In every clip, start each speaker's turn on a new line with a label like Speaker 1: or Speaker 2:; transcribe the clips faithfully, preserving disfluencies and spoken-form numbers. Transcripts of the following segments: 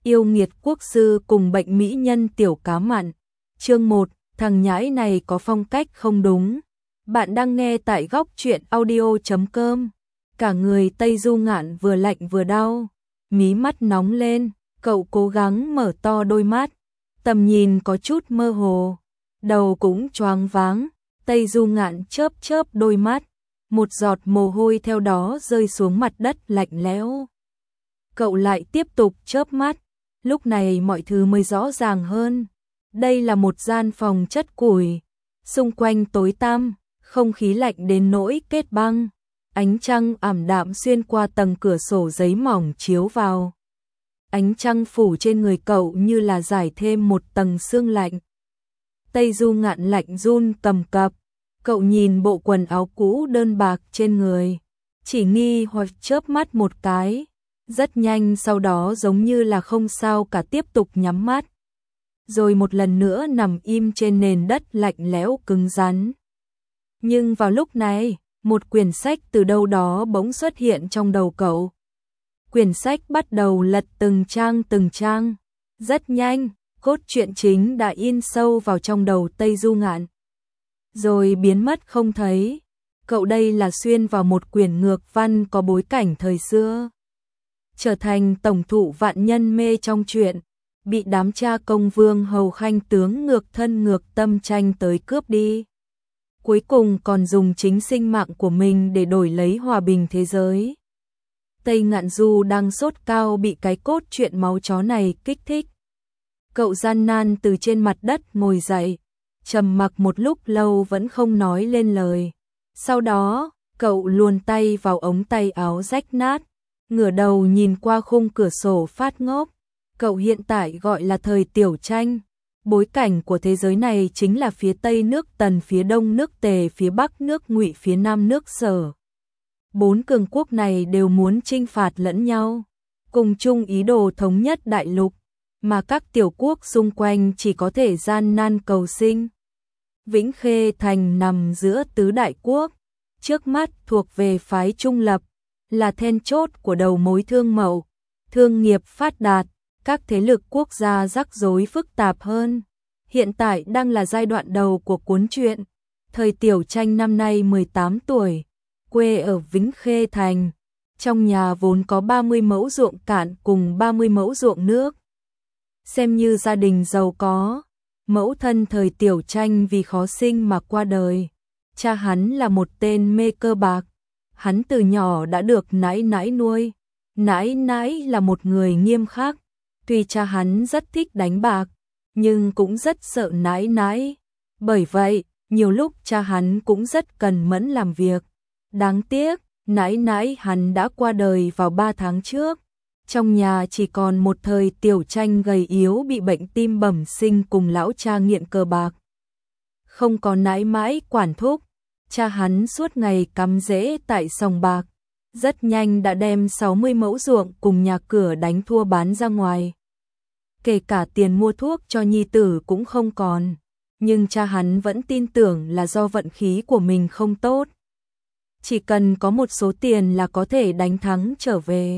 Speaker 1: Yêu nghiệt quốc sư cùng bệnh mỹ nhân tiểu cá mặn. Chương một, thằng nhãi này có phong cách không đúng. Bạn đang nghe tại góc truyện audio chấm com. Cả người Tây Du Ngạn vừa lạnh vừa đau, mí mắt nóng lên, cậu cố gắng mở to đôi mắt, tầm nhìn có chút mơ hồ, đầu cũng choáng váng. Tây Du Ngạn chớp chớp đôi mắt, một giọt mồ hôi theo đó rơi xuống mặt đất lạnh lẽo. Cậu lại tiếp tục chớp mắt, lúc này mọi thứ mới rõ ràng hơn. Đây là một gian phòng chất củi, xung quanh tối tăm, không khí lạnh đến nỗi kết băng. Ánh trăng ảm đạm xuyên qua tầng cửa sổ giấy mỏng chiếu vào. Ánh trăng phủ trên người cậu như là giải thêm một tầng sương lạnh. Tây Du Ngạn lạnh run cầm cập, cậu nhìn bộ quần áo cũ đơn bạc trên người, chỉ nghi hoặc chớp mắt một cái, rất nhanh sau đó giống như là không sao cả tiếp tục nhắm mắt. Rồi một lần nữa nằm im trên nền đất lạnh lẽo cứng rắn. Nhưng vào lúc này, một quyển sách từ đâu đó bỗng xuất hiện trong đầu cậu. Quyển sách bắt đầu lật từng trang từng trang. Rất nhanh, cốt truyện chính đã in sâu vào trong đầu Tây Du Ngạn. Rồi biến mất không thấy. Cậu đây là xuyên vào một quyển ngược văn có bối cảnh thời xưa. Trở thành tổng thụ vạn nhân mê trong truyện, bị đám cha công vương hầu khanh tướng ngược thân ngược tâm tranh tới cướp đi. Cuối cùng còn dùng chính sinh mạng của mình để đổi lấy hòa bình thế giới. Tây Ngạn Du đang sốt cao bị cái cốt truyện máu chó này kích thích. Cậu gian nan từ trên mặt đất ngồi dậy, trầm mặc một lúc lâu vẫn không nói lên lời. Sau đó, cậu luồn tay vào ống tay áo rách nát, ngửa đầu nhìn qua khung cửa sổ phát ngốc. Cậu hiện tại gọi là thời Tiểu Tranh. Bối cảnh của thế giới này chính là phía Tây nước Tần, phía Đông nước Tề, phía Bắc nước Ngụy, phía Nam nước Sở. Bốn cường quốc này đều muốn chinh phạt lẫn nhau, cùng chung ý đồ thống nhất đại lục, mà các tiểu quốc xung quanh chỉ có thể gian nan cầu sinh. Vĩnh Khê Thành nằm giữa tứ đại quốc, trước mắt thuộc về phái trung lập, là then chốt của đầu mối thương mậu, thương nghiệp phát đạt. Các thế lực quốc gia rắc rối phức tạp hơn. Hiện tại đang là giai đoạn đầu của cuốn truyện. Thời Tiểu Tranh năm nay mười tám tuổi, quê ở Vĩnh Khê Thành. Trong nhà vốn có ba mươi mẫu ruộng cạn cùng ba mươi mẫu ruộng nước. Xem như gia đình giàu có. Mẫu thân Thời Tiểu Tranh vì khó sinh mà qua đời. Cha hắn là một tên mê cơ bạc. Hắn từ nhỏ đã được nãi nãi nuôi. Nãi nãi là một người nghiêm khắc. Tuy cha hắn rất thích đánh bạc, nhưng cũng rất sợ nãi nãi. Bởi vậy, nhiều lúc cha hắn cũng rất cần mẫn làm việc. Đáng tiếc, nãi nãi hắn đã qua đời vào ba tháng trước. Trong nhà chỉ còn một Thời Tiểu Tranh gầy yếu bị bệnh tim bẩm sinh cùng lão cha nghiện cờ bạc. Không có nãi mãi quản thúc, cha hắn suốt ngày cắm rễ tại sòng bạc. Rất nhanh đã đem sáu mươi mẫu ruộng cùng nhà cửa đánh thua bán ra ngoài. Kể cả tiền mua thuốc cho nhi tử cũng không còn. Nhưng cha hắn vẫn tin tưởng là do vận khí của mình không tốt. Chỉ cần có một số tiền là có thể đánh thắng trở về.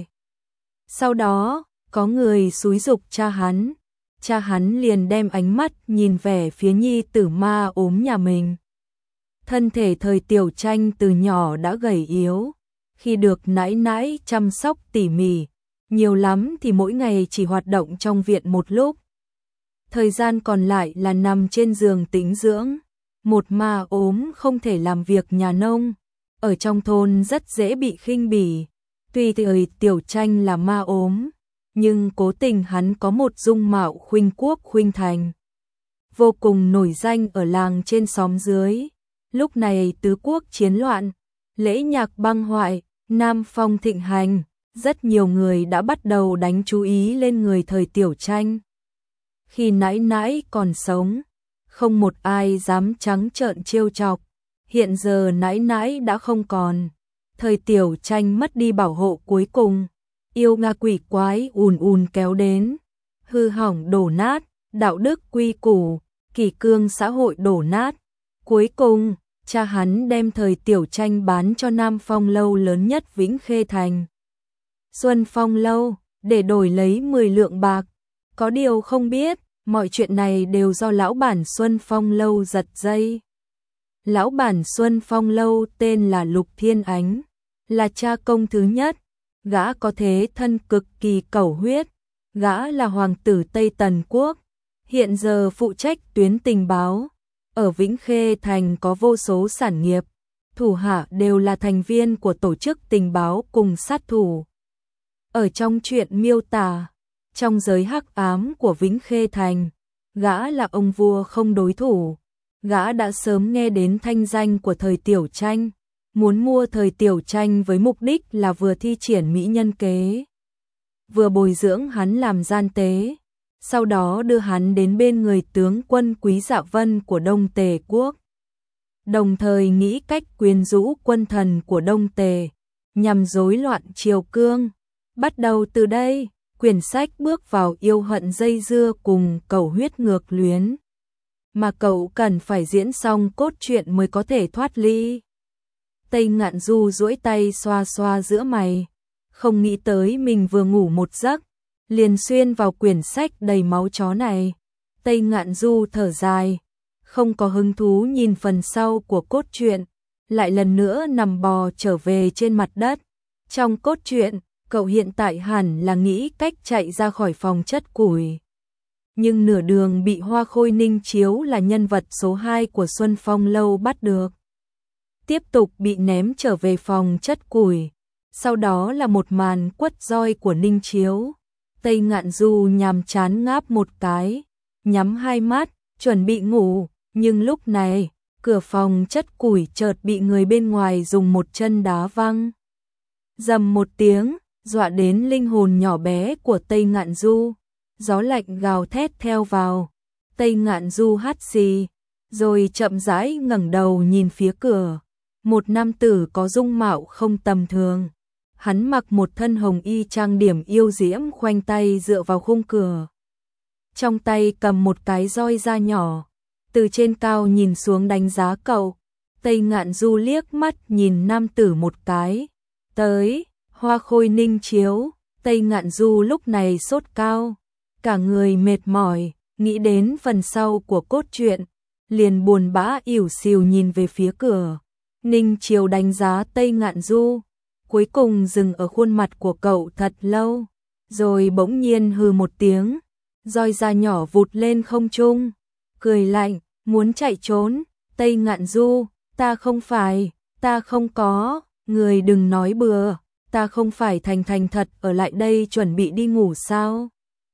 Speaker 1: Sau đó, có người xúi giục cha hắn. Cha hắn liền đem ánh mắt nhìn về phía nhi tử ma ốm nhà mình. Thân thể Thời Tiểu Tranh từ nhỏ đã gầy yếu. Khi được nãi nãi chăm sóc tỉ mỉ, nhiều lắm thì mỗi ngày chỉ hoạt động trong viện một lúc. Thời gian còn lại là nằm trên giường tĩnh dưỡng. Một ma ốm không thể làm việc nhà nông. Ở trong thôn rất dễ bị khinh bỉ. Tuy Thời Tiểu Tranh là ma ốm, nhưng cố tình hắn có một dung mạo khuynh quốc khuynh thành. Vô cùng nổi danh ở làng trên xóm dưới. Lúc này tứ quốc chiến loạn, lễ nhạc băng hoại, Nam Phong thịnh hành, rất nhiều người đã bắt đầu đánh chú ý lên người Thời Tiểu Tranh. Khi nãi nãi còn sống, không một ai dám trắng trợn trêu chọc. Hiện giờ nãi nãi đã không còn, Thời Tiểu Tranh mất đi bảo hộ cuối cùng. Yêu nga quỷ quái ùn ùn kéo đến, hư hỏng đổ nát, đạo đức quy củ, kỷ cương xã hội đổ nát. Cuối cùng, cha hắn đem Thời Tiểu Tranh bán cho Nam Phong lâu lớn nhất Vĩnh Khê Thành, Xuân Phong lâu, để đổi lấy mười lượng bạc. Có điều không biết, mọi chuyện này đều do lão bản Xuân Phong Lâu giật dây. Lão bản Xuân Phong Lâu tên là Lục Thiên Ánh, là cha công thứ nhất, gã có thế thân cực kỳ cẩu huyết, gã là hoàng tử Tây Tần Quốc, hiện giờ phụ trách tuyến tình báo, ở Vĩnh Khê Thành có vô số sản nghiệp, thủ hạ đều là thành viên của tổ chức tình báo cùng sát thủ. Ở trong truyện miêu tả, trong giới hắc ám của Vĩnh Khê Thành, gã là ông vua không đối thủ, gã đã sớm nghe đến thanh danh của Thời Tiểu Tranh, muốn mua Thời Tiểu Tranh với mục đích là vừa thi triển mỹ nhân kế, vừa bồi dưỡng hắn làm gian tế, sau đó đưa hắn đến bên người tướng quân Quý Dạ Vân của Đông Tề Quốc. Đồng thời nghĩ cách quyến rũ quân thần của Đông Tề, nhằm rối loạn triều cương. Bắt đầu từ đây, quyển sách bước vào yêu hận dây dưa cùng cẩu huyết ngược luyến. Mà cậu cần phải diễn xong cốt truyện mới có thể thoát ly. Tây Ngạn Du duỗi tay xoa xoa giữa mày, không nghĩ tới mình vừa ngủ một giấc, liền xuyên vào quyển sách đầy máu chó này. Tây Ngạn Du thở dài, không có hứng thú nhìn phần sau của cốt truyện, lại lần nữa nằm bò trở về trên mặt đất. Trong cốt truyện, cậu hiện tại hẳn là nghĩ cách chạy ra khỏi phòng chất củi. Nhưng nửa đường bị Hoa Khôi Ninh Chiếu là nhân vật số hai của Xuân Phong Lâu bắt được. Tiếp tục bị ném trở về phòng chất củi. Sau đó là một màn quất roi của Ninh Chiếu. Tây Ngạn Du nhàm chán ngáp một cái, nhắm hai mắt, chuẩn bị ngủ. Nhưng lúc này, cửa phòng chất củi chợt bị người bên ngoài dùng một chân đá văng. Dầm một tiếng, dọa đến linh hồn nhỏ bé của Tây Ngạn Du. Gió lạnh gào thét theo vào. Tây Ngạn Du hắt xì, rồi chậm rãi ngẩng đầu nhìn phía cửa. Một nam tử có dung mạo không tầm thường. Hắn mặc một thân hồng y trang điểm yêu diễm, khoanh tay dựa vào khung cửa. Trong tay cầm một cái roi da nhỏ, từ trên cao nhìn xuống đánh giá cậu. Tây Ngạn Du liếc mắt nhìn nam tử một cái. Tới, Hoa Khôi Ninh Chiếu. Tây Ngạn Du lúc này sốt cao, cả người mệt mỏi, nghĩ đến phần sau của cốt truyện, liền buồn bã ỉu xìu nhìn về phía cửa. Ninh Chiếu đánh giá Tây Ngạn Du, cuối cùng dừng ở khuôn mặt của cậu thật lâu, rồi bỗng nhiên hừ một tiếng, roi da nhỏ vụt lên không trung, cười lạnh, muốn chạy trốn. Tây Ngạn Du, ta không phải, ta không có, người đừng nói bừa, ta không phải thành thành thật ở lại đây chuẩn bị đi ngủ sao?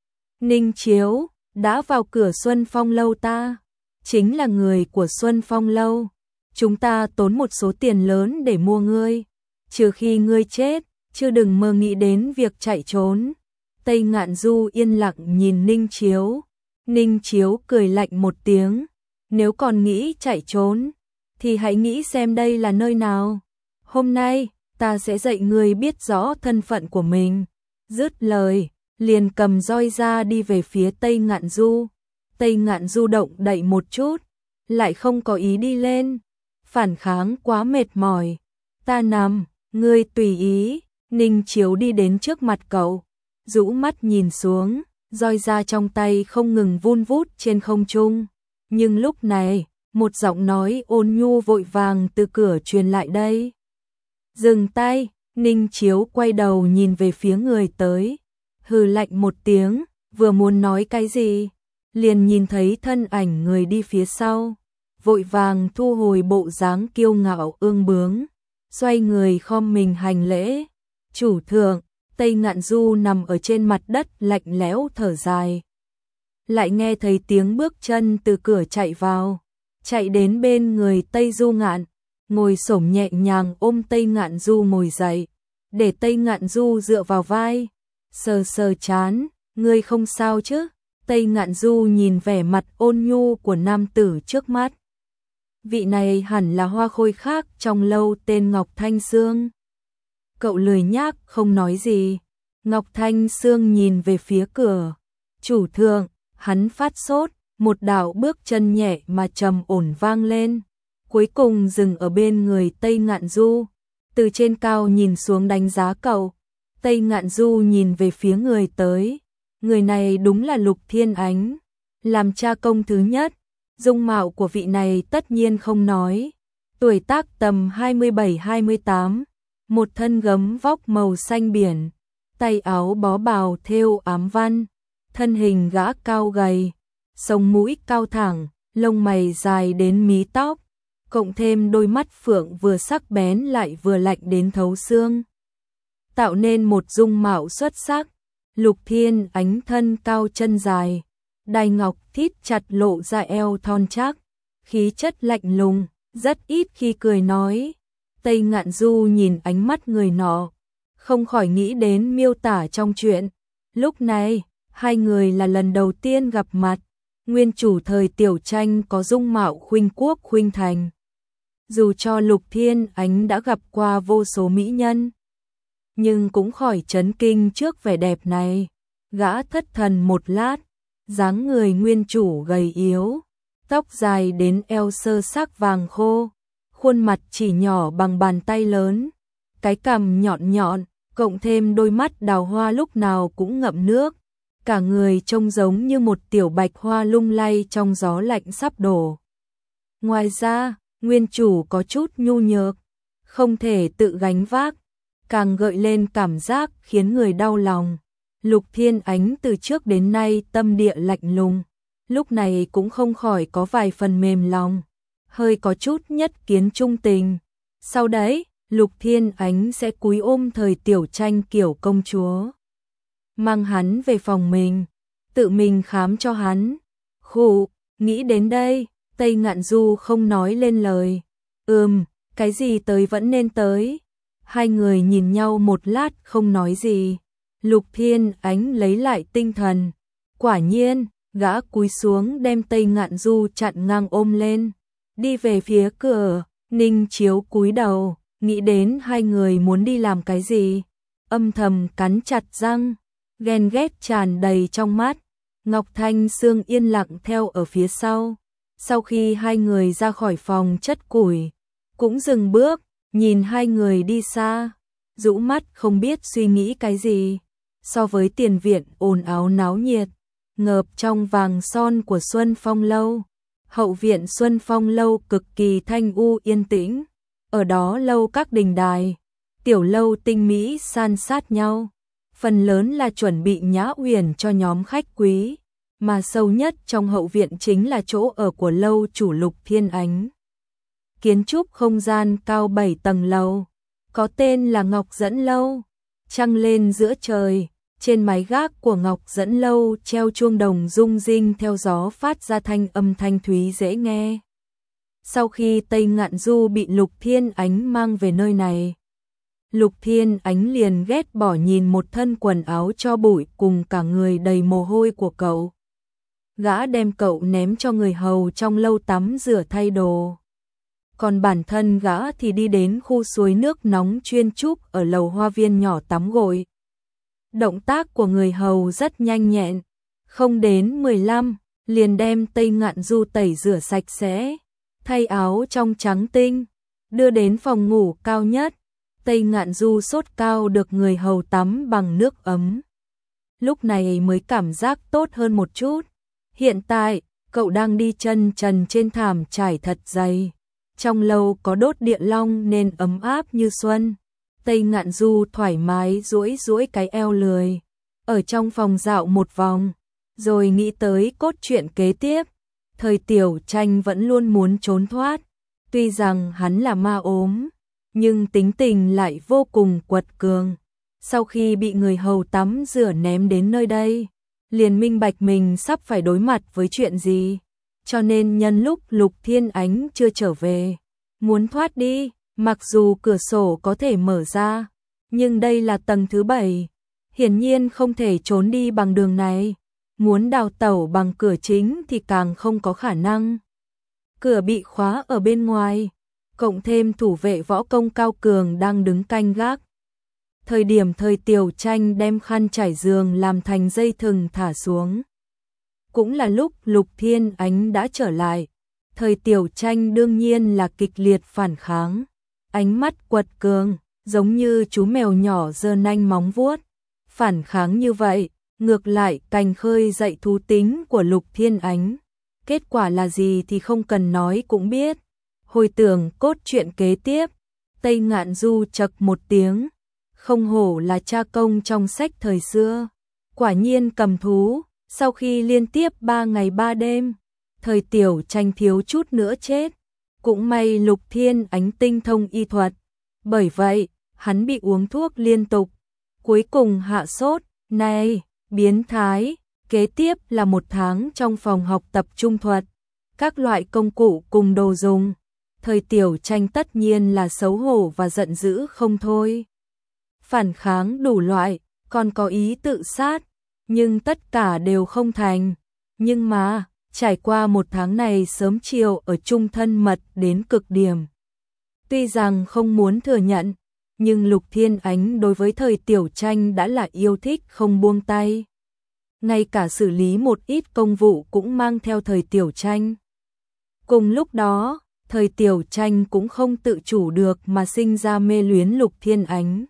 Speaker 1: Ninh Chiếu, đã vào cửa Xuân Phong Lâu ta, chính là người của Xuân Phong Lâu, chúng ta tốn một số tiền lớn để mua ngươi, trừ khi ngươi chết, chứ đừng mơ nghĩ đến việc chạy trốn. Tây Ngạn Du yên lặng nhìn Ninh Chiếu, Ninh Chiếu cười lạnh một tiếng, nếu còn nghĩ chạy trốn, thì hãy nghĩ xem đây là nơi nào. Hôm nay, ta sẽ dạy ngươi biết rõ thân phận của mình. Dứt lời, liền cầm roi ra đi về phía Tây Ngạn Du. Tây Ngạn Du động đậy một chút, lại không có ý đi lên. Phản kháng quá mệt mỏi. Ta nằm, ngươi tùy ý. Ninh Chiếu đi đến trước mặt cậu, rũ mắt nhìn xuống, roi ra trong tay không ngừng vun vút trên không trung. Nhưng lúc này, một giọng nói ôn nhu vội vàng từ cửa truyền lại đây. Dừng tay. Ninh Chiếu quay đầu nhìn về phía người tới, hừ lạnh một tiếng, vừa muốn nói cái gì, liền nhìn thấy thân ảnh người đi phía sau, vội vàng thu hồi bộ dáng kiêu ngạo ương bướng, xoay người khom mình hành lễ. Chủ thượng. Tây Ngạn Du nằm ở trên mặt đất lạnh lẽo thở dài. Lại nghe thấy tiếng bước chân từ cửa chạy vào, chạy đến bên người Tây Du Ngạn, ngồi xổm nhẹ nhàng ôm Tây Ngạn Du ngồi dậy, để Tây Ngạn Du dựa vào vai, sờ sờ trán, ngươi không sao chứ? Tây Ngạn Du nhìn vẻ mặt ôn nhu của nam tử trước mắt. Vị này hẳn là hoa khôi khác trong lâu tên Ngọc Thanh Sương. Cậu lười nhác không nói gì. Ngọc Thanh Sương nhìn về phía cửa. Chủ thượng, hắn phát sốt, một đạo bước chân nhẹ mà trầm ổn vang lên, cuối cùng dừng ở bên người Tây Ngạn Du, từ trên cao nhìn xuống đánh giá cậu. Tây Ngạn Du nhìn về phía người tới, người này đúng là Lục Thiên Ánh, làm cha công thứ nhất. Dung mạo của vị này tất nhiên không nói, tuổi tác tầm hai mươi bảy hai mươi tám, một thân gấm vóc màu xanh biển, tay áo bó bào thêu ám văn, thân hình gã cao gầy, sống mũi cao thẳng, lông mày dài đến mí tóc, cộng thêm đôi mắt phượng vừa sắc bén lại vừa lạnh đến thấu xương, tạo nên một dung mạo xuất sắc. Lục Thiên Ánh thân cao chân dài, đai ngọc thít chặt lộ ra eo thon chắc, khí chất lạnh lùng, rất ít khi cười nói. Tây Ngạn Du nhìn ánh mắt người nọ, không khỏi nghĩ đến miêu tả trong truyện. Lúc này, hai người là lần đầu tiên gặp mặt. Nguyên chủ thời Tiểu Tranh có dung mạo khuynh quốc khuynh thành. Dù cho Lục Thiên Ánh đã gặp qua vô số mỹ nhân, nhưng cũng khỏi chấn kinh trước vẻ đẹp này. Gã thất thần một lát, dáng người nguyên chủ gầy yếu, tóc dài đến eo sơ sắc vàng khô, khuôn mặt chỉ nhỏ bằng bàn tay lớn, cái cằm nhọn nhọn, cộng thêm đôi mắt đào hoa lúc nào cũng ngậm nước, cả người trông giống như một tiểu bạch hoa lung lay trong gió lạnh sắp đổ. Ngoài ra, nguyên chủ có chút nhu nhược, không thể tự gánh vác, càng gợi lên cảm giác khiến người đau lòng. Lục Thiên Ánh từ trước đến nay tâm địa lạnh lùng, lúc này cũng không khỏi có vài phần mềm lòng, hơi có chút nhất kiến trung tình. Sau đấy, Lục Thiên Ánh sẽ cúi ôm thời Tiểu Tranh kiểu công chúa, mang hắn về phòng mình, tự mình khám cho hắn. Khụ, nghĩ đến đây, Tây Ngạn Du không nói lên lời. Ừm, cái gì tới vẫn nên tới. Hai người nhìn nhau một lát không nói gì. Lục Thiên Ánh lấy lại tinh thần. Quả nhiên, gã cúi xuống đem Tây Ngạn Du chặn ngang ôm lên, đi về phía cửa. Ninh Chiếu cúi đầu, nghĩ đến hai người muốn đi làm cái gì, âm thầm cắn chặt răng, ghen ghét tràn đầy trong mắt. Ngọc Thanh Sương yên lặng theo ở phía sau. Sau khi hai người ra khỏi phòng chất củi, cũng dừng bước, nhìn hai người đi xa, rũ mắt không biết suy nghĩ cái gì. So với tiền viện ồn ào náo nhiệt, ngợp trong vàng son của Xuân Phong Lâu, hậu viện Xuân Phong Lâu cực kỳ thanh u yên tĩnh. Ở đó lâu các đình đài, tiểu lâu tinh mỹ san sát nhau, phần lớn là chuẩn bị nhã uyển cho nhóm khách quý, mà sâu nhất trong hậu viện chính là chỗ ở của lâu chủ Lục Thiên Ánh. Kiến trúc không gian cao bảy tầng lầu, có tên là Ngọc Dẫn Lâu. Trăng lên giữa trời, trên mái gác của Ngọc Dẫn Lâu treo chuông đồng rung rinh theo gió phát ra thanh âm thanh thúy dễ nghe. Sau khi Tây Ngạn Du bị Lục Thiên Ánh mang về nơi này, Lục Thiên Ánh liền ghét bỏ nhìn một thân quần áo cho bụi cùng cả người đầy mồ hôi của cậu. Gã đem cậu ném cho người hầu trong lâu tắm rửa thay đồ. Còn bản thân gã thì đi đến khu suối nước nóng chuyên trúc ở lầu hoa viên nhỏ tắm gội. Động tác của người hầu rất nhanh nhẹn, không đến mười lăm, liền đem Tây Ngạn Du tẩy rửa sạch sẽ, thay áo trong trắng tinh, đưa đến phòng ngủ cao nhất. Tây Ngạn Du sốt cao được người hầu tắm bằng nước ấm, lúc này mới cảm giác tốt hơn một chút. Hiện tại, cậu đang đi chân trần trên thảm trải thật dày. Trong lâu có đốt điện long nên ấm áp như xuân. Tây Ngạn Du thoải mái duỗi duỗi cái eo lười, ở trong phòng dạo một vòng, rồi nghĩ tới cốt truyện kế tiếp. Thời Tiểu Tranh vẫn luôn muốn trốn thoát, tuy rằng hắn là ma ốm, nhưng tính tình lại vô cùng quật cường. Sau khi bị người hầu tắm rửa ném đến nơi đây, liền minh bạch mình sắp phải đối mặt với chuyện gì, cho nên nhân lúc Lục Thiên Ánh chưa trở về, muốn thoát đi. Mặc dù cửa sổ có thể mở ra, nhưng đây là tầng thứ bảy, hiển nhiên không thể trốn đi bằng đường này. Muốn đào tẩu bằng cửa chính thì càng không có khả năng. Cửa bị khóa ở bên ngoài, cộng thêm thủ vệ võ công cao cường đang đứng canh gác. Thời điểm Thời Tiểu Tranh đem khăn trải giường làm thành dây thừng thả xuống, cũng là lúc Lục Thiên Ánh đã trở lại. Thời Tiểu Tranh đương nhiên là kịch liệt phản kháng, ánh mắt quật cường, giống như chú mèo nhỏ giơ nanh móng vuốt. Phản kháng như vậy, ngược lại càng khơi dậy thú tính của Lục Thiên Ánh. Kết quả là gì thì không cần nói cũng biết. Hồi tưởng cốt truyện kế tiếp, Tây Ngạn Du chậc một tiếng, không hổ là cha công trong sách thời xưa. Quả nhiên cầm thú, sau khi liên tiếp ba ngày ba đêm, Thời Tiểu Tranh thiếu chút nữa chết. Cũng may Lục Thiên Ánh tinh thông y thuật, bởi vậy, hắn bị uống thuốc liên tục, cuối cùng hạ sốt. Này, biến thái, kế tiếp là một tháng trong phòng học tập trung thuật, các loại công cụ cùng đồ dùng. Thời Tiểu Tranh tất nhiên là xấu hổ và giận dữ không thôi. Phản kháng đủ loại, còn có ý tự sát, nhưng tất cả đều không thành. Nhưng mà, trải qua một tháng này sớm chiều ở chung thân mật đến cực điểm. Tuy rằng không muốn thừa nhận, nhưng Lục Thiên Ánh đối với Thời Tiểu Tranh đã là yêu thích không buông tay. Ngay cả xử lý một ít công vụ cũng mang theo Thời Tiểu Tranh. Cùng lúc đó, Thời Tiểu Tranh cũng không tự chủ được mà sinh ra mê luyến Lục Thiên Ánh.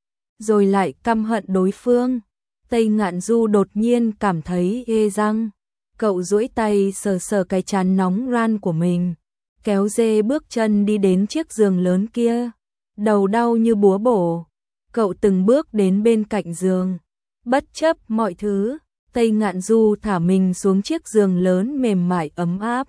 Speaker 1: Rồi lại căm hận đối phương. Tây Ngạn Du đột nhiên cảm thấy ê răng. Cậu duỗi tay sờ sờ cái trán nóng ran của mình, kéo dê bước chân đi đến chiếc giường lớn kia. Đầu đau như búa bổ. Cậu từng bước đến bên cạnh giường. Bất chấp mọi thứ, Tây Ngạn Du thả mình xuống chiếc giường lớn mềm mại ấm áp.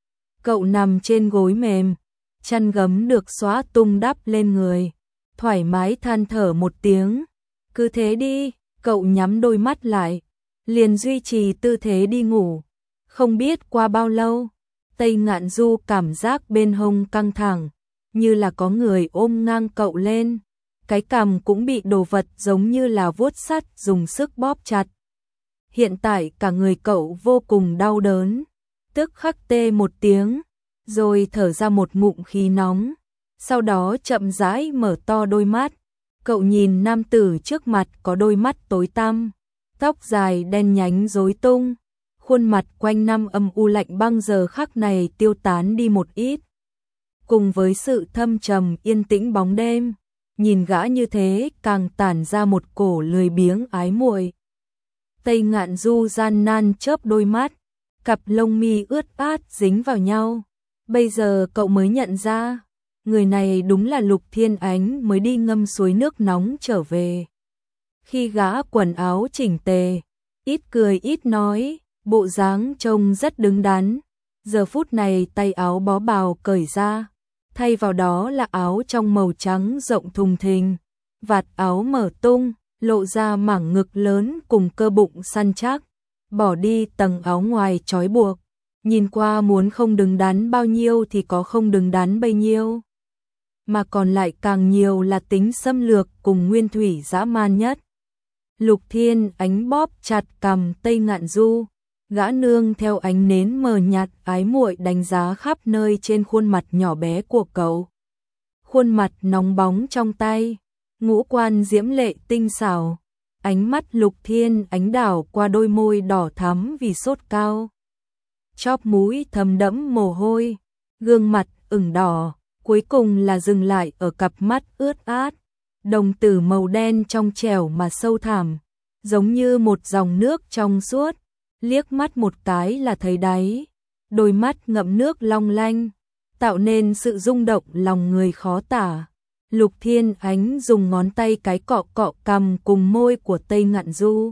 Speaker 1: Cậu nằm trên gối mềm, chăn gấm được xóa tung đắp lên người, thoải mái than thở một tiếng. Cứ thế đi, cậu nhắm đôi mắt lại, liền duy trì tư thế đi ngủ. Không biết qua bao lâu, Tây Ngạn Du cảm giác bên hông căng thẳng, như là có người ôm ngang cậu lên. Cái cằm cũng bị đồ vật giống như là vuốt sắt dùng sức bóp chặt. Hiện tại cả người cậu vô cùng đau đớn, tức khắc tê một tiếng, rồi thở ra một ngụm khí nóng. Sau đó chậm rãi mở to đôi mắt. Cậu nhìn nam tử trước mặt có đôi mắt tối tăm, tóc dài đen nhánh rối tung, khuôn mặt quanh năm âm u lạnh băng giờ khắc này tiêu tán đi một ít. Cùng với sự thâm trầm yên tĩnh bóng đêm, nhìn gã như thế càng tản ra một cổ lười biếng ái muội. Tây Ngạn Du gian nan chớp đôi mắt, cặp lông mi ướt át dính vào nhau. Bây giờ cậu mới nhận ra, người này đúng là Lục Thiên Ánh mới đi ngâm suối nước nóng trở về. Khi gã quần áo chỉnh tề, ít cười ít nói, bộ dáng trông rất đứng đắn. Giờ phút này tay áo bó bào cởi ra, thay vào đó là áo trong màu trắng rộng thùng thình, vạt áo mở tung, lộ ra mảng ngực lớn cùng cơ bụng săn chắc, bỏ đi tầng áo ngoài trói buộc, nhìn qua muốn không đứng đắn bao nhiêu thì có không đứng đắn bấy nhiêu, mà còn lại càng nhiều là tính xâm lược cùng nguyên thủy dã man nhất. Lục Thiên Ánh bóp chặt cằm Tây Ngạn Du, gã nương theo ánh nến mờ nhạt ái muội đánh giá khắp nơi trên khuôn mặt nhỏ bé của cậu. Khuôn mặt nóng bóng trong tay, ngũ quan diễm lệ tinh xảo, ánh mắt Lục Thiên Ánh đảo qua đôi môi đỏ thắm vì sốt cao. Chóp mũi thấm đẫm mồ hôi, gương mặt ửng đỏ, cuối cùng là dừng lại ở cặp mắt ướt át, đồng tử màu đen trong trẻo mà sâu thẳm, giống như một dòng nước trong suốt, liếc mắt một cái là thấy đáy, đôi mắt ngậm nước long lanh, tạo nên sự rung động lòng người khó tả. Lục Thiên Ánh dùng ngón tay cái cọ cọ cằm cùng môi của Tây Ngạn Du.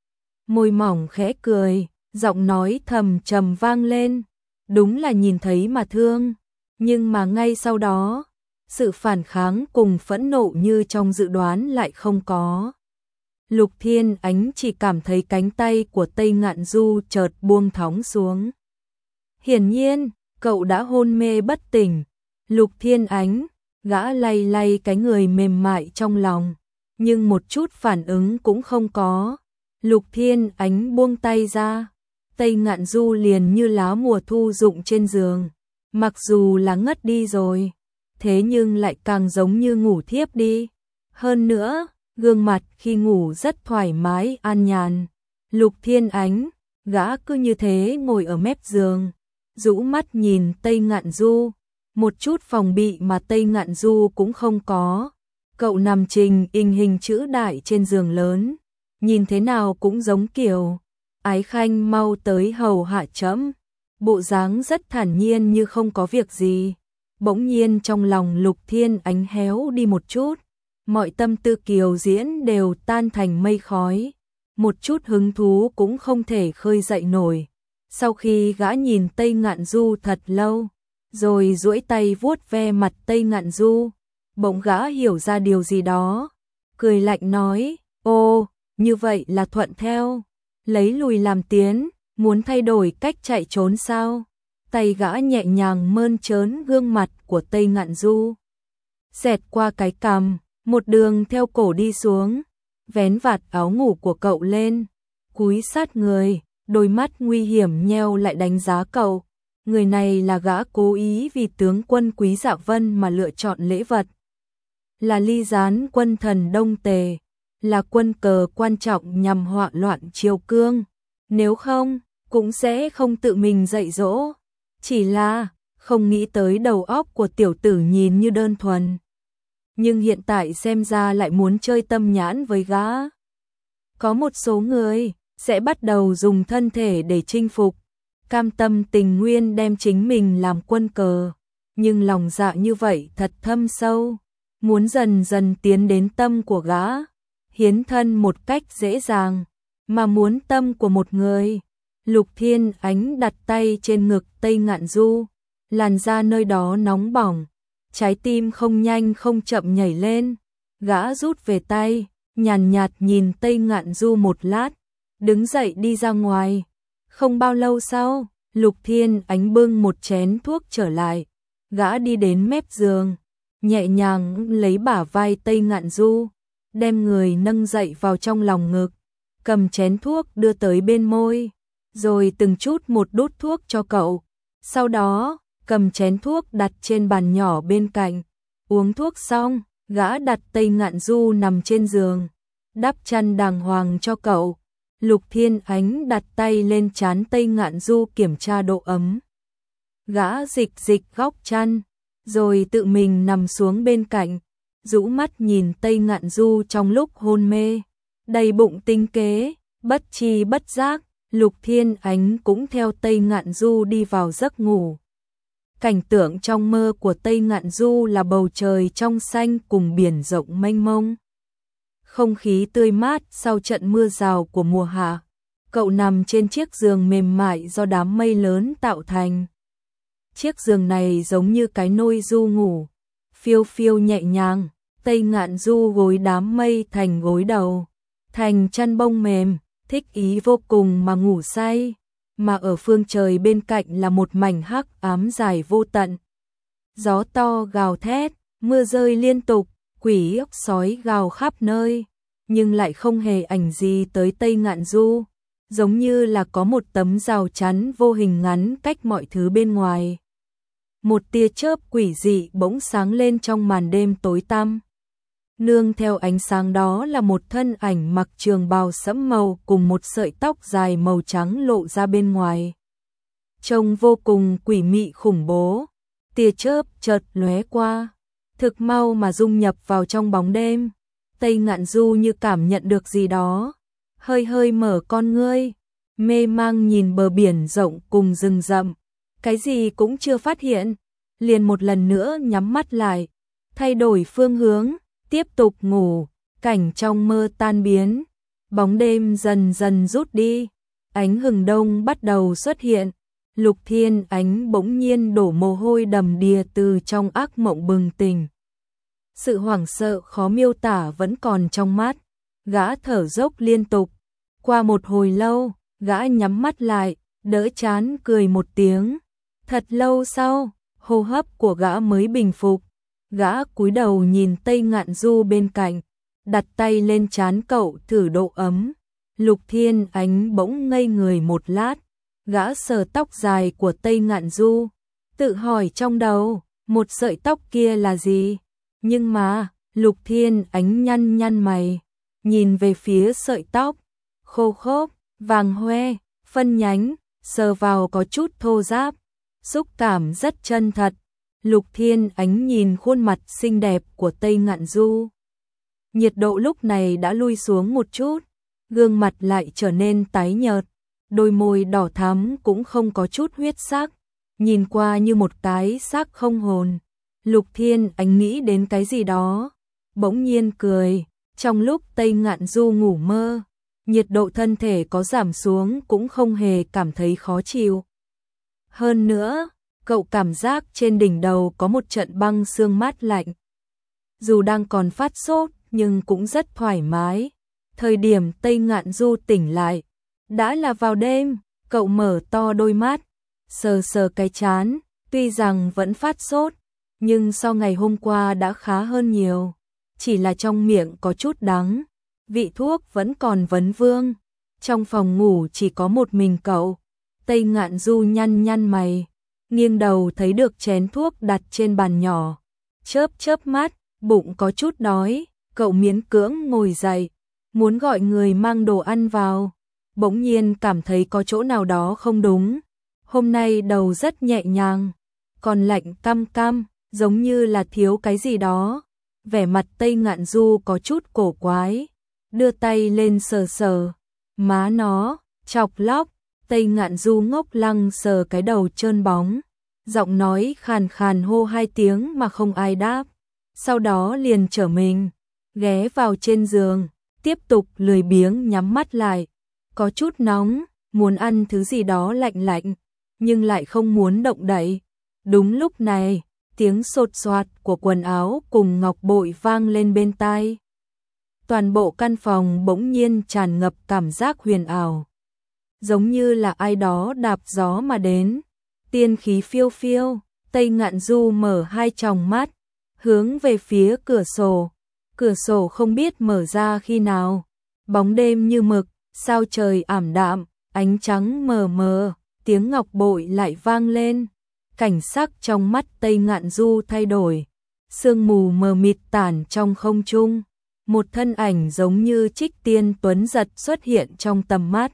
Speaker 1: Môi mỏng khẽ cười, giọng nói thầm trầm vang lên, đúng là nhìn thấy mà thương, nhưng mà ngay sau đó, sự phản kháng cùng phẫn nộ như trong dự đoán lại không có. Lục Thiên Ánh chỉ cảm thấy cánh tay của Tây Ngạn Du chợt buông thõng xuống. Hiển nhiên, cậu đã hôn mê bất tỉnh. Lục Thiên Ánh, gã lay lay cái người mềm mại trong lòng, nhưng một chút phản ứng cũng không có. Lục Thiên Ánh buông tay ra, Tây Ngạn Du liền như lá mùa thu rụng trên giường, mặc dù là ngất đi rồi, thế nhưng lại càng giống như ngủ thiếp đi. Hơn nữa, gương mặt khi ngủ rất thoải mái an nhàn. Lục Thiên Ánh, gã cứ như thế ngồi ở mép giường, rũ mắt nhìn Tây Ngạn Du, một chút phòng bị mà Tây Ngạn Du cũng không có. Cậu nằm trình in hình chữ đại trên giường lớn, nhìn thế nào cũng giống kiểu, ái khanh mau tới hầu hạ trẫm. Bộ dáng rất thản nhiên như không có việc gì. Bỗng nhiên trong lòng Lục Thiên Ánh héo đi một chút, mọi tâm tư kiều diễn đều tan thành mây khói, một chút hứng thú cũng không thể khơi dậy nổi. Sau khi gã nhìn Tây Ngạn Du thật lâu, rồi duỗi tay vuốt ve mặt Tây Ngạn Du, bỗng gã hiểu ra điều gì đó, cười lạnh nói, ô, như vậy là thuận theo, lấy lùi làm tiến, muốn thay đổi cách chạy trốn sao? Tay gã nhẹ nhàng mơn trớn gương mặt của Tây Ngạn Du, xẹt qua cái cằm, một đường theo cổ đi xuống, vén vạt áo ngủ của cậu lên, cúi sát người, đôi mắt nguy hiểm nheo lại đánh giá cậu. Người này là gã cố ý vì tướng quân Quý Dạ Vân mà lựa chọn lễ vật. Là ly gián quân thần Đông Tề, là quân cờ quan trọng nhằm họa loạn triều cương. Nếu không, cũng sẽ không tự mình dạy dỗ. Chỉ là, không nghĩ tới đầu óc của tiểu tử nhìn như đơn thuần. Nhưng hiện tại xem ra lại muốn chơi tâm nhãn với gã. Có một số người sẽ bắt đầu dùng thân thể để chinh phục, cam tâm tình nguyên đem chính mình làm quân cờ, nhưng lòng dạ như vậy thật thâm sâu, muốn dần dần tiến đến tâm của gã, hiến thân một cách dễ dàng, mà muốn tâm của một người. Lục Thiên Ánh đặt tay trên ngực Tây Ngạn Du, làn da nơi đó nóng bỏng, trái tim không nhanh không chậm nhảy lên, gã rút về tay, nhàn nhạt nhìn Tây Ngạn Du một lát, đứng dậy đi ra ngoài. Không bao lâu sau, Lục Thiên Ánh bưng một chén thuốc trở lại, gã đi đến mép giường, nhẹ nhàng lấy bả vai Tây Ngạn Du, đem người nâng dậy vào trong lòng ngực, cầm chén thuốc đưa tới bên môi, rồi từng chút một đút thuốc cho cậu. Sau đó, cầm chén thuốc đặt trên bàn nhỏ bên cạnh, uống thuốc xong, gã đặt Tây Ngạn Du nằm trên giường, đắp chăn đàng hoàng cho cậu. Lục Thiên Ánh đặt tay lên trán Tây Ngạn Du kiểm tra độ ấm. Gã dịch dịch góc chăn, rồi tự mình nằm xuống bên cạnh, rũ mắt nhìn Tây Ngạn Du trong lúc hôn mê, đầy bụng tinh kế, bất tri bất giác, Lục Thiên Ánh cũng theo Tây Ngạn Du đi vào giấc ngủ. Cảnh tượng trong mơ của Tây Ngạn Du là bầu trời trong xanh cùng biển rộng mênh mông. Không khí tươi mát sau trận mưa rào của mùa hạ. Cậu nằm trên chiếc giường mềm mại do đám mây lớn tạo thành. Chiếc giường này giống như cái nôi Du ngủ, phiêu phiêu nhẹ nhàng. Tây Ngạn Du gối đám mây thành gối đầu, thành chăn bông mềm, thích ý vô cùng mà ngủ say. Mà ở phương trời bên cạnh là một mảnh hắc ám dài vô tận. Gió to gào thét, mưa rơi liên tục, quỷ ốc sói gào khắp nơi, nhưng lại không hề ảnh gì tới Tây Ngạn Du, giống như là có một tấm rào chắn vô hình ngắn cách mọi thứ bên ngoài. Một tia chớp quỷ dị bỗng sáng lên trong màn đêm tối tăm. Nương theo ánh sáng đó là một thân ảnh mặc trường bào sẫm màu cùng một sợi tóc dài màu trắng lộ ra bên ngoài. Trông vô cùng quỷ mị khủng bố, tia chớp chợt lóe qua, thực mau mà dung nhập vào trong bóng đêm. Tây Ngạn Du như cảm nhận được gì đó, hơi hơi mở con ngươi, mê mang nhìn bờ biển rộng cùng rừng rậm, cái gì cũng chưa phát hiện, liền một lần nữa nhắm mắt lại, thay đổi phương hướng, tiếp tục ngủ. Cảnh trong mơ tan biến, bóng đêm dần dần rút đi, ánh hừng đông bắt đầu xuất hiện. Lục Thiên Ánh bỗng nhiên đổ mồ hôi đầm đìa từ trong ác mộng bừng tỉnh. Sự hoảng sợ khó miêu tả vẫn còn trong mắt, gã thở dốc liên tục. Qua một hồi lâu, gã nhắm mắt lại, đỡ chán cười một tiếng. Thật lâu sau, hô hấp của gã mới bình phục. Gã cúi đầu nhìn Tây Ngạn Du bên cạnh, đặt tay lên trán cậu thử độ ấm. Lục Thiên Ánh bỗng ngây người một lát, gã sờ tóc dài của Tây Ngạn Du, tự hỏi trong đầu, một sợi tóc kia là gì? Nhưng mà, Lục Thiên Ánh nhăn nhăn mày, nhìn về phía sợi tóc, khô khốc, vàng hoe, phân nhánh, sờ vào có chút thô ráp, xúc cảm rất chân thật. Lục Thiên Ánh nhìn khuôn mặt xinh đẹp của Tây Ngạn Du. Nhiệt độ lúc này đã lui xuống một chút, gương mặt lại trở nên tái nhợt, đôi môi đỏ thắm cũng không có chút huyết sắc, nhìn qua như một cái xác không hồn. Lục Thiên Ánh nghĩ đến cái gì đó, bỗng nhiên cười. Trong lúc Tây Ngạn Du ngủ mơ, nhiệt độ thân thể có giảm xuống cũng không hề cảm thấy khó chịu. Hơn nữa, cậu cảm giác trên đỉnh đầu có một trận băng sương mát lạnh. Dù đang còn phát sốt nhưng cũng rất thoải mái. Thời điểm Tây Ngạn Du tỉnh lại, đã là vào đêm. Cậu mở to đôi mắt, sờ sờ cái trán, tuy rằng vẫn phát sốt, nhưng so ngày hôm qua đã khá hơn nhiều. Chỉ là trong miệng có chút đắng, vị thuốc vẫn còn vấn vương. Trong phòng ngủ chỉ có một mình cậu. Tây Ngạn Du nhăn nhăn mày, nghiêng đầu thấy được chén thuốc đặt trên bàn nhỏ, chớp chớp mắt, bụng có chút đói. Cậu miễn cưỡng ngồi dậy, muốn gọi người mang đồ ăn vào, bỗng nhiên cảm thấy có chỗ nào đó không đúng. Hôm nay đầu rất nhẹ nhàng, còn lạnh căm căm, giống như là thiếu cái gì đó. Vẻ mặt Tây Ngạn Du có chút cổ quái, đưa tay lên sờ sờ, má nó, chọc lóc. Tây Ngạn Du ngốc lăng sờ cái đầu trơn bóng, giọng nói khàn khàn hô hai tiếng mà không ai đáp. Sau đó liền trở mình, ghé vào trên giường, tiếp tục lười biếng nhắm mắt lại. Có chút nóng, muốn ăn thứ gì đó lạnh lạnh, nhưng lại không muốn động đậy. Đúng lúc này, tiếng sột soạt của quần áo cùng ngọc bội vang lên bên tai. Toàn bộ căn phòng bỗng nhiên tràn ngập cảm giác huyền ảo, giống như là ai đó đạp gió mà đến, tiên khí phiêu phiêu. Tây Ngạn Du mở hai tròng mắt, hướng về phía cửa sổ. Cửa sổ không biết mở ra khi nào, bóng đêm như mực, sao trời ảm đạm, ánh trắng mờ mờ, tiếng ngọc bội lại vang lên. Cảnh sắc trong mắt Tây Ngạn Du thay đổi, sương mù mờ mịt tản trong không trung, một thân ảnh giống như trích tiên tuấn giật xuất hiện trong tầm mắt.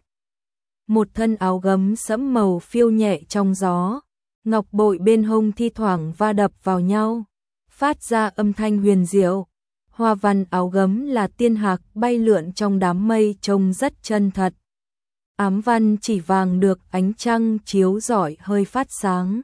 Speaker 1: Một thân áo gấm sẫm màu phiêu nhẹ trong gió, ngọc bội bên hông thi thoảng va đập vào nhau, phát ra âm thanh huyền diệu. Hoa văn áo gấm là tiên hạc bay lượn trong đám mây trông rất chân thật. Ám văn chỉ vàng được ánh trăng chiếu rọi hơi phát sáng.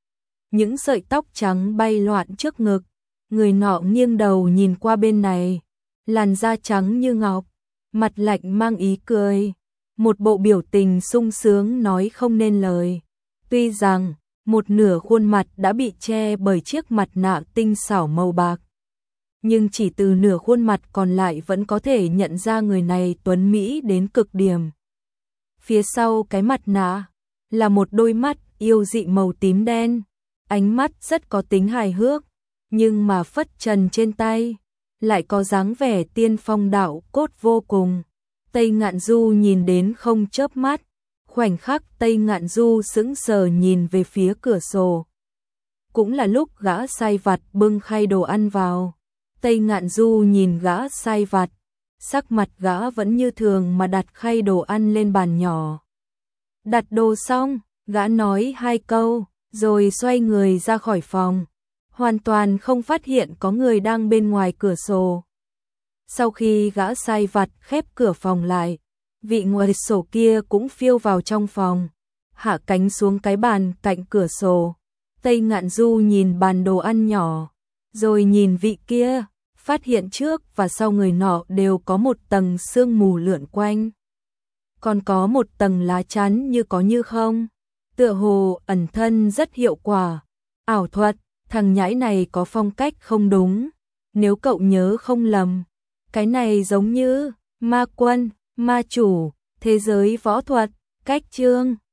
Speaker 1: Những sợi tóc trắng bay loạn trước ngực, người nọ nghiêng đầu nhìn qua bên này, làn da trắng như ngọc, mặt lạnh mang ý cười, một bộ biểu tình sung sướng nói không nên lời. Tuy rằng một nửa khuôn mặt đã bị che bởi chiếc mặt nạ tinh xảo màu bạc, nhưng chỉ từ nửa khuôn mặt còn lại vẫn có thể nhận ra người này tuấn mỹ đến cực điểm. Phía sau cái mặt nạ là một đôi mắt yêu dị màu tím đen, ánh mắt rất có tính hài hước, nhưng mà phất trần trên tay lại có dáng vẻ tiên phong đạo cốt vô cùng. Tây Ngạn Du nhìn đến không chớp mắt, khoảnh khắc Tây Ngạn Du sững sờ nhìn về phía cửa sổ. Cũng là lúc gã sai vặt bưng khay đồ ăn vào. Tây Ngạn Du nhìn gã sai vặt, sắc mặt gã vẫn như thường mà đặt khay đồ ăn lên bàn nhỏ. Đặt đồ xong, gã nói hai câu, rồi xoay người ra khỏi phòng, hoàn toàn không phát hiện có người đang bên ngoài cửa sổ. Sau khi gã sai vặt khép cửa phòng lại, vị ngoài sổ kia cũng phiêu vào trong phòng, hạ cánh xuống cái bàn cạnh cửa sổ. Tây Ngạn Du nhìn bàn đồ ăn nhỏ, rồi nhìn vị kia, phát hiện trước và sau người nọ đều có một tầng sương mù lượn quanh. Còn có một tầng lá chắn như có như không, tựa hồ ẩn thân rất hiệu quả. Ảo thuật, thằng nhãi này có phong cách không đúng. Nếu cậu nhớ không lầm, cái này giống như ma quân, ma chủ, thế giới võ thuật, cách chương.